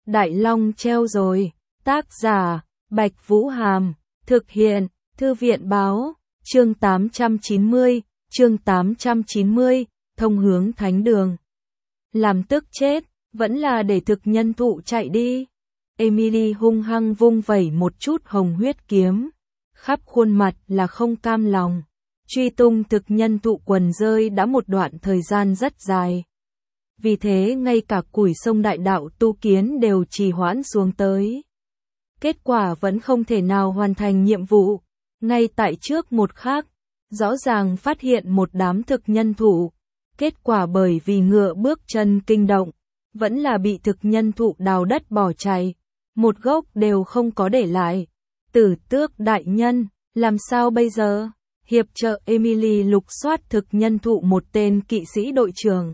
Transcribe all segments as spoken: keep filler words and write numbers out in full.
Đại Long treo rồi. Tác giả, Bạch Vũ Hàm. Thực hiện, Thư viện báo. Chương tám trăm chín mươi, chương tám trăm chín mươi, thông hướng thánh đường. Làm tức chết, vẫn là để thực nhân thụ chạy đi. Emily hung hăng vung vẩy một chút hồng huyết kiếm. Khắp khuôn mặt là không cam lòng. Truy tung thực nhân thụ quần rơi đã một đoạn thời gian rất dài. Vì thế ngay cả củi sông đại đạo tu kiến đều trì hoãn xuống tới. Kết quả vẫn không thể nào hoàn thành nhiệm vụ. Ngay tại trước một khắc, rõ ràng phát hiện một đám thực nhân thụ. Kết quả bởi vì ngựa bước chân kinh động, vẫn là bị thực nhân thụ đào đất bỏ chạy. Một gốc đều không có để lại. Tử Tước đại nhân, làm sao bây giờ? Hiệp trợ Emily lục soát thực nhân thụ một tên kỵ sĩ đội trưởng.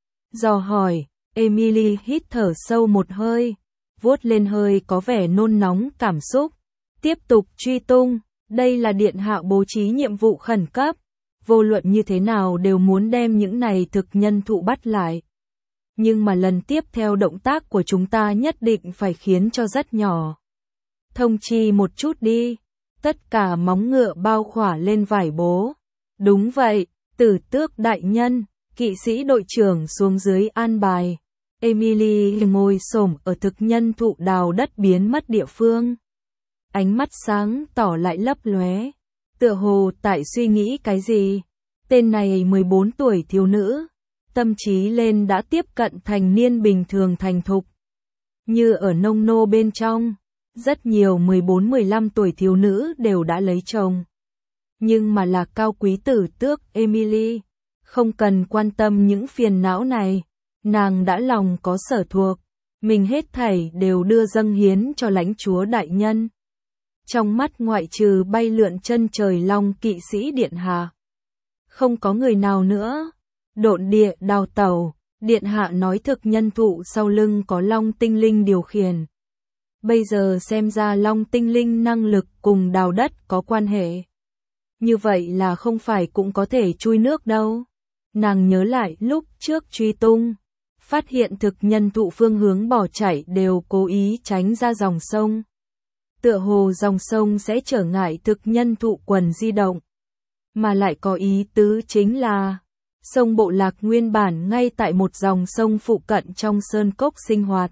Dò hỏi, Emily hít thở sâu một hơi, vuốt lên hơi có vẻ nôn nóng cảm xúc. Tiếp tục truy tung, đây là điện hạ bố trí nhiệm vụ khẩn cấp. Vô luận như thế nào đều muốn đem những này thực nhân thụ bắt lại. Nhưng mà lần tiếp theo động tác của chúng ta nhất định phải khiến cho rất nhỏ. Thông chi một chút đi. Tất cả móng ngựa bao khỏa lên vải bố. Đúng vậy, Tử Tước đại nhân, kỵ sĩ đội trưởng xuống dưới an bài. Emily ngồi xổm ở thực nhân thụ đào đất biến mất địa phương. Ánh mắt sáng tỏ lại lấp lóe. Tựa hồ tại suy nghĩ cái gì. Tên này mười bốn tuổi thiếu nữ. Tâm trí lên đã tiếp cận thành niên bình thường thành thục. Như ở nông nô bên trong. Rất nhiều mười bốn mười lăm tuổi thiếu nữ đều đã lấy chồng. Nhưng mà là cao quý tử tước Emily. Không cần quan tâm những phiền não này. Nàng đã lòng có sở thuộc. Mình hết thảy đều đưa dâng hiến cho lãnh chúa đại nhân. Trong mắt ngoại trừ bay lượn chân trời long kỵ sĩ điện hạ. Không có người nào nữa. Độn địa đào tẩu. Điện hạ nói thực nhân thụ sau lưng có long tinh linh điều khiển. Bây giờ xem ra long tinh linh năng lực cùng đào đất có quan hệ. Như vậy là không phải cũng có thể chui nước đâu. Nàng nhớ lại lúc trước truy tung. Phát hiện thực nhân thụ phương hướng bỏ chạy đều cố ý tránh ra dòng sông. Tựa hồ dòng sông sẽ trở ngại thực nhân thụ quần di động. Mà lại có ý tứ chính là sông Bộ Lạc nguyên bản ngay tại một dòng sông phụ cận trong sơn cốc sinh hoạt.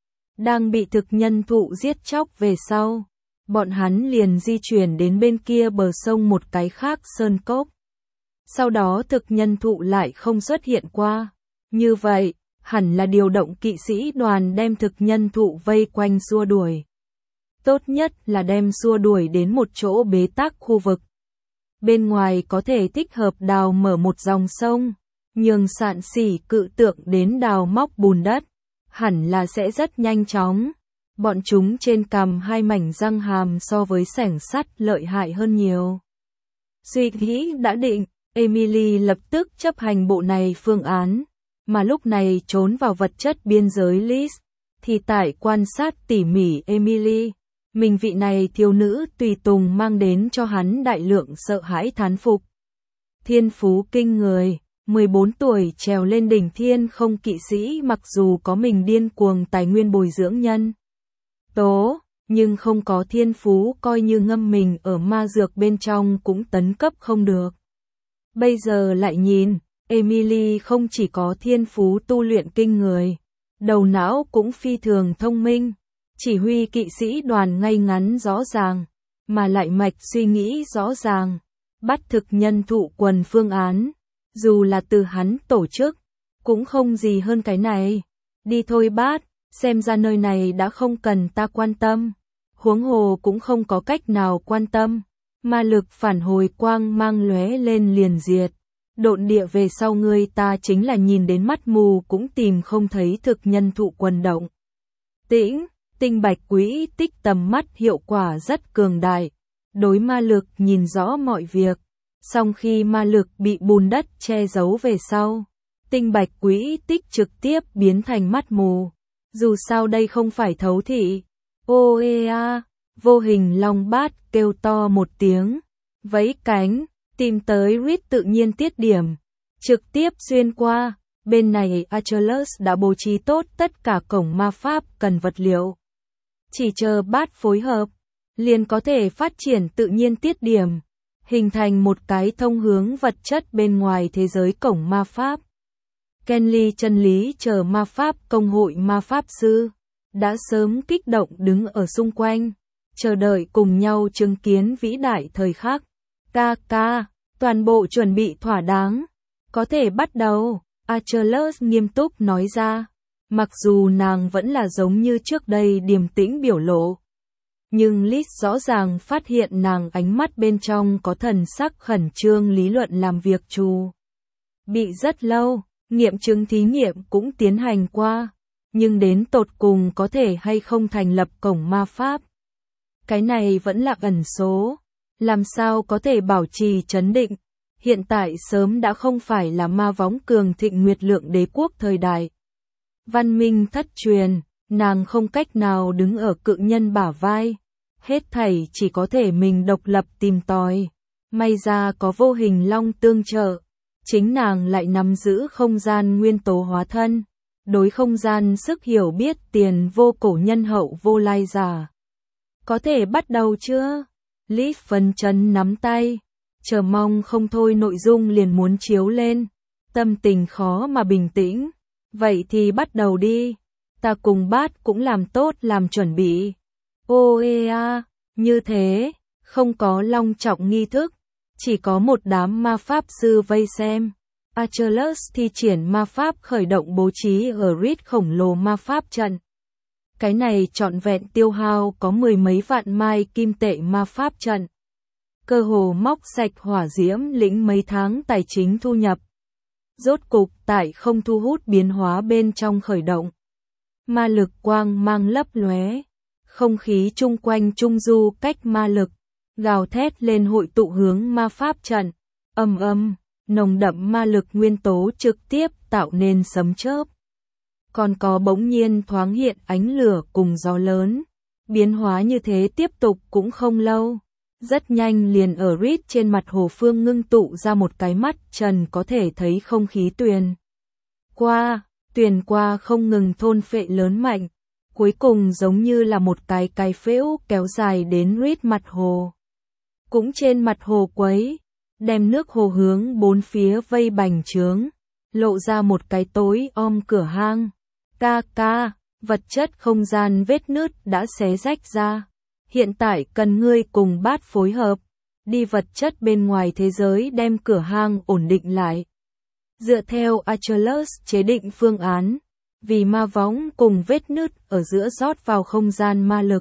Đang bị thực nhân thụ giết chóc về sau. Bọn hắn liền di chuyển đến bên kia bờ sông một cái khác sơn cốc. Sau đó thực nhân thụ lại không xuất hiện qua. Như vậy, hẳn là điều động kỵ sĩ đoàn đem thực nhân thụ vây quanh xua đuổi. Tốt nhất là đem xua đuổi đến một chỗ bế tắc khu vực. Bên ngoài có thể thích hợp đào mở một dòng sông, nhường sạn sỉ cự tượng đến đào móc bùn đất. Hẳn là sẽ rất nhanh chóng. Bọn chúng trên cằm hai mảnh răng hàm so với xẻng sắt lợi hại hơn nhiều. Suy nghĩ đã định, Emily lập tức chấp hành bộ này phương án. Mà lúc này trốn vào vật chất biên giới Liz, thì tại quan sát tỉ mỉ Emily. Mình vị này thiếu nữ tùy tùng mang đến cho hắn đại lượng sợ hãi thán phục. Thiên phú kinh người. mười bốn tuổi trèo lên đỉnh thiên không kỵ sĩ mặc dù có mình điên cuồng tài nguyên bồi dưỡng nhân tố, nhưng không có thiên phú coi như ngâm mình ở ma dược bên trong cũng tấn cấp không được. Bây giờ lại nhìn, Emily không chỉ có thiên phú tu luyện kinh người, đầu não cũng phi thường thông minh, chỉ huy kỵ sĩ đoàn ngay ngắn rõ ràng, mà lại mạch suy nghĩ rõ ràng, bắt thực nhân thụ quần phương án. Dù là từ hắn tổ chức, cũng không gì hơn cái này. Đi thôi bát, xem ra nơi này đã không cần ta quan tâm. Huống hồ cũng không có cách nào quan tâm. Ma lực phản hồi quang mang lóe lên liền diệt. Độn địa về sau ngươi ta chính là nhìn đến mắt mù cũng tìm không thấy thực nhân thụ quần động. Tĩnh, tinh bạch quỹ tích tầm mắt hiệu quả rất cường đại. Đối ma lực nhìn rõ mọi việc. Song khi ma lực bị bùn đất che giấu về sau, tinh bạch quỹ tích trực tiếp biến thành mắt mù. Dù sao đây không phải thấu thị. Ô ê a, vô hình long bát kêu to một tiếng, vẫy cánh, tìm tới Reed tự nhiên tiết điểm, trực tiếp xuyên qua, Bên này Achilles đã bố trí tốt tất cả cổng ma pháp cần vật liệu. Chỉ chờ bát phối hợp, liền có thể phát triển tự nhiên tiết điểm, hình thành một cái thông hướng vật chất bên ngoài thế giới cổng ma pháp. Kenly chân lý chờ ma pháp công hội ma pháp sư, đã sớm kích động đứng ở xung quanh, chờ đợi cùng nhau chứng kiến vĩ đại thời khắc. Ca ca, toàn bộ chuẩn bị thỏa đáng, có thể bắt đầu, Achilles nghiêm túc nói ra. Mặc dù nàng vẫn là giống như trước đây điềm tĩnh biểu lộ, nhưng Liz rõ ràng phát hiện nàng ánh mắt bên trong có thần sắc khẩn trương. Lý luận làm việc trù bị rất lâu, nghiệm chứng thí nghiệm cũng tiến hành qua, nhưng đến tột cùng có thể hay không thành lập cổng ma pháp, cái này vẫn là ẩn số. Làm sao có thể bảo trì trấn định? Hiện tại sớm đã không phải là ma võng cường thịnh nguyệt lượng đế quốc thời đại. Văn minh thất truyền, nàng không cách nào đứng ở cự nhân bả vai. Hết thảy chỉ có thể mình độc lập tìm tòi. May ra có vô hình long tương trợ. Chính nàng lại nắm giữ không gian nguyên tố hóa thân. Đối không gian sức hiểu biết tiền vô cổ nhân hậu vô lai giả. Có thể bắt đầu chưa? Lý phấn chấn nắm tay. Chờ mong không thôi, nội dung liền muốn chiếu lên. Tâm tình khó mà bình tĩnh. Vậy thì bắt đầu đi. Ta cùng bát cũng làm tốt làm chuẩn bị. Ô ê a, như thế, không có long trọng nghi thức. Chỉ có một đám ma pháp sư vây xem. Achilles thi triển ma pháp khởi động bố trí ở Reed khổng lồ ma pháp trận. Cái này trọn vẹn tiêu hao có mười mấy vạn mai kim tệ ma pháp trận. Cơ hồ móc sạch hỏa diễm lĩnh mấy tháng tài chính thu nhập. Rốt cục tại không thu hút biến hóa bên trong khởi động. Ma lực quang mang lấp lóe. Không khí chung quanh trung du cách ma lực. Gào thét lên hội tụ hướng ma pháp trận. Âm âm, nồng đậm ma lực nguyên tố trực tiếp tạo nên sấm chớp. Còn có bỗng nhiên thoáng hiện ánh lửa cùng gió lớn. Biến hóa như thế tiếp tục cũng không lâu. Rất nhanh liền ở Reed trên mặt hồ phương ngưng tụ ra một cái mắt trần có thể thấy không khí tuyền. Qua, tuyền qua không ngừng thôn phệ lớn mạnh. Cuối cùng giống như là một cái cái phễu kéo dài đến Reed mặt hồ. Cũng trên mặt hồ quấy, đem nước hồ hướng bốn phía vây bành trướng, lộ ra một cái tối om cửa hang. Ca ca, vật chất không gian vết nứt đã xé rách ra. Hiện tại cần ngươi cùng bát phối hợp, đi vật chất bên ngoài thế giới đem cửa hang ổn định lại. Dựa theo Achilles chế định phương án, vì ma võng cùng vết nứt ở giữa rót vào không gian ma lực.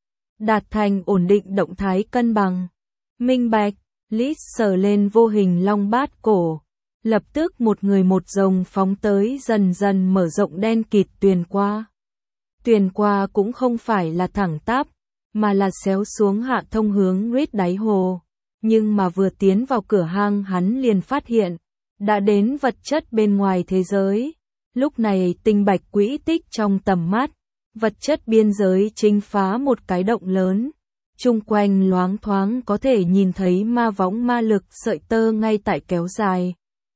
Đạt thành ổn định động thái cân bằng. Minh bạch, Liz sờ lên vô hình long bát cổ. Lập tức một người một rồng phóng tới dần dần mở rộng đen kịt tuyền qua. Tuyền qua cũng không phải là thẳng tắp, mà là xéo xuống hạ thông hướng Reed đáy hồ. Nhưng mà vừa tiến vào cửa hang hắn liền phát hiện, đã đến vật chất bên ngoài thế giới. Lúc này tinh bạch quỹ tích trong tầm mắt, vật chất biên giới chinh phá một cái động lớn. Chung quanh loáng thoáng có thể nhìn thấy ma võng ma lực sợi tơ ngay tại kéo dài.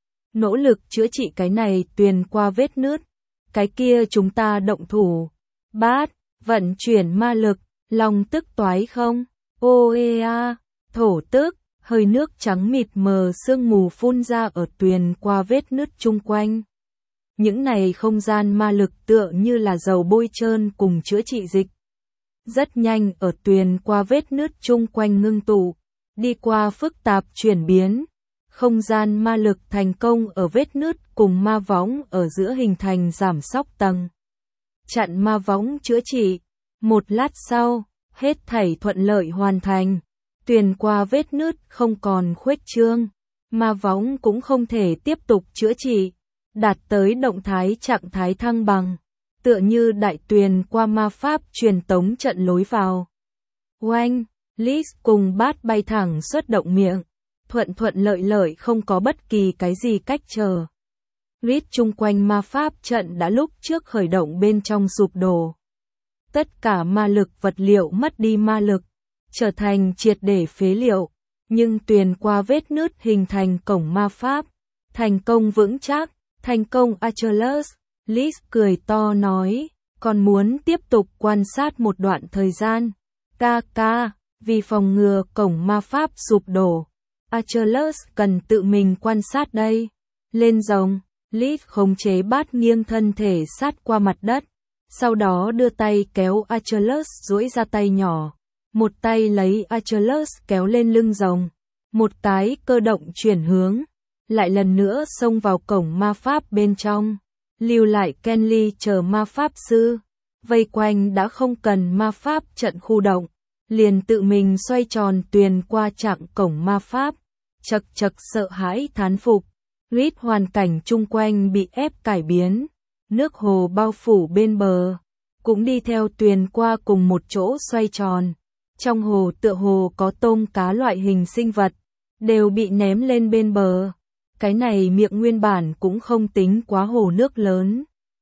Nỗ lực chữa trị cái này tuyền qua vết nứt. Cái kia chúng ta động thủ. Bát, vận chuyển ma lực, long tức toái không? Ô ê a, thổ tức, hơi nước trắng mịt mờ sương mù phun ra ở tuyền qua vết nứt chung quanh. Những này không gian ma lực tựa như là dầu bôi trơn cùng chữa trị dịch. Rất nhanh ở tuyền qua vết nứt chung quanh ngưng tụ, đi qua phức tạp chuyển biến. Không gian ma lực thành công ở vết nứt cùng ma võng ở giữa hình thành giảm sóc tầng. Chặn ma võng chữa trị. Một lát sau, hết thảy thuận lợi hoàn thành. Tuyền qua vết nứt không còn khuếch trương. Ma võng cũng không thể tiếp tục chữa trị. Đạt tới động thái trạng thái thăng bằng. Tựa như đại tuyền qua ma pháp truyền tống trận lối vào. Oanh, Liz cùng bát bay thẳng xuất động miệng. Thuận thuận lợi lợi không có bất kỳ cái gì cách chờ. Reed chung quanh ma pháp trận đã lúc trước khởi động bên trong sụp đổ. Tất cả ma lực vật liệu mất đi ma lực, trở thành triệt để phế liệu. Nhưng tuyền qua vết nứt hình thành cổng ma pháp, thành công vững chắc. Thành công Achilles, Lis cười to nói, còn muốn tiếp tục quan sát một đoạn thời gian. Ca ca, vì phòng ngừa cổng ma pháp sụp đổ, Achilles cần tự mình quan sát đây. Lên rồng, Lis khống chế bát nghiêng thân thể sát qua mặt đất, sau đó đưa tay kéo Achilles duỗi ra tay nhỏ. Một tay lấy Achilles kéo lên lưng rồng, một cái cơ động chuyển hướng, lại lần nữa xông vào cổng ma pháp bên trong, lưu lại Kenly chờ ma pháp sư, vây quanh đã không cần ma pháp trận khu động, liền tự mình xoay tròn tuyền qua chặng cổng ma pháp, chật chật sợ hãi thán phục. Reed hoàn cảnh chung quanh bị ép cải biến, nước hồ bao phủ bên bờ, cũng đi theo tuyền qua cùng một chỗ xoay tròn. Trong hồ tựa hồ có tôm cá loại hình sinh vật, đều bị ném lên bên bờ. Cái này miệng nguyên bản cũng không tính quá hồ nước lớn.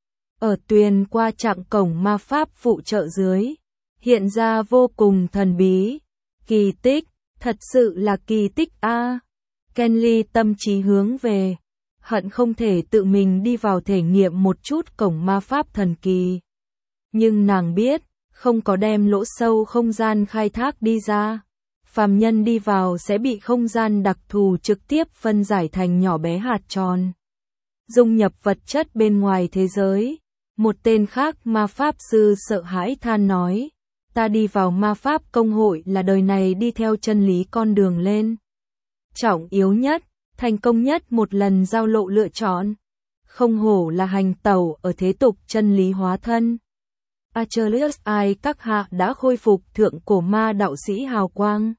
Ở tuyền qua chặng cổng ma pháp phụ trợ dưới, hiện ra vô cùng thần bí. Kỳ tích, thật sự là kỳ tích a. À. Kenly tâm trí hướng về, hận không thể tự mình đi vào thể nghiệm một chút cổng ma pháp thần kỳ. Nhưng nàng biết, không có đem lỗ sâu không gian khai thác đi ra, phàm nhân đi vào sẽ bị không gian đặc thù trực tiếp phân giải thành nhỏ bé hạt tròn, dung nhập vật chất bên ngoài thế giới. Một tên khác ma pháp sư sợ hãi than nói, ta đi vào ma pháp công hội là đời này đi theo chân lý con đường lên. Trọng yếu nhất, thành công nhất một lần giao lộ lựa chọn. Không hổ là hành tẩu ở thế tục chân lý hóa thân. Achilles ai các hạ đã khôi phục thượng cổ ma đạo sĩ hào quang.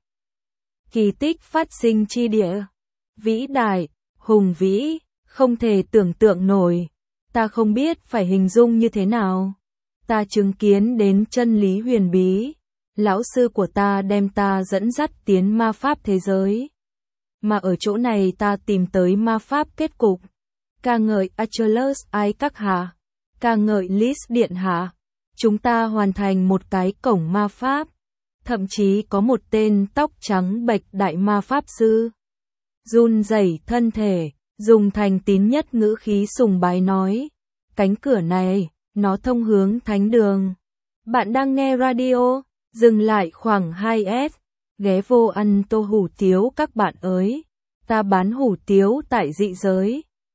Kỳ tích phát sinh chi địa. Vĩ đại, hùng vĩ, không thể tưởng tượng nổi. Ta không biết phải hình dung như thế nào. Ta chứng kiến đến chân lý huyền bí. Lão sư của ta đem ta dẫn dắt tiến ma pháp thế giới. Mà ở chỗ này ta tìm tới ma pháp kết cục. Ca ngợi Achilles ai các hạ. Ca ngợi Lis điện hạ. Chúng ta hoàn thành một cái cổng ma pháp. Thậm chí có một tên tóc trắng bệch đại ma pháp sư. Run rẩy thân thể, dùng thành tín nhất ngữ khí sùng bái nói. Cánh cửa này, nó thông hướng thánh đường. Bạn đang nghe radio, dừng lại khoảng hai S. Ghé vô ăn tô hủ tiếu các bạn ơi. Ta bán hủ tiếu tại dị giới.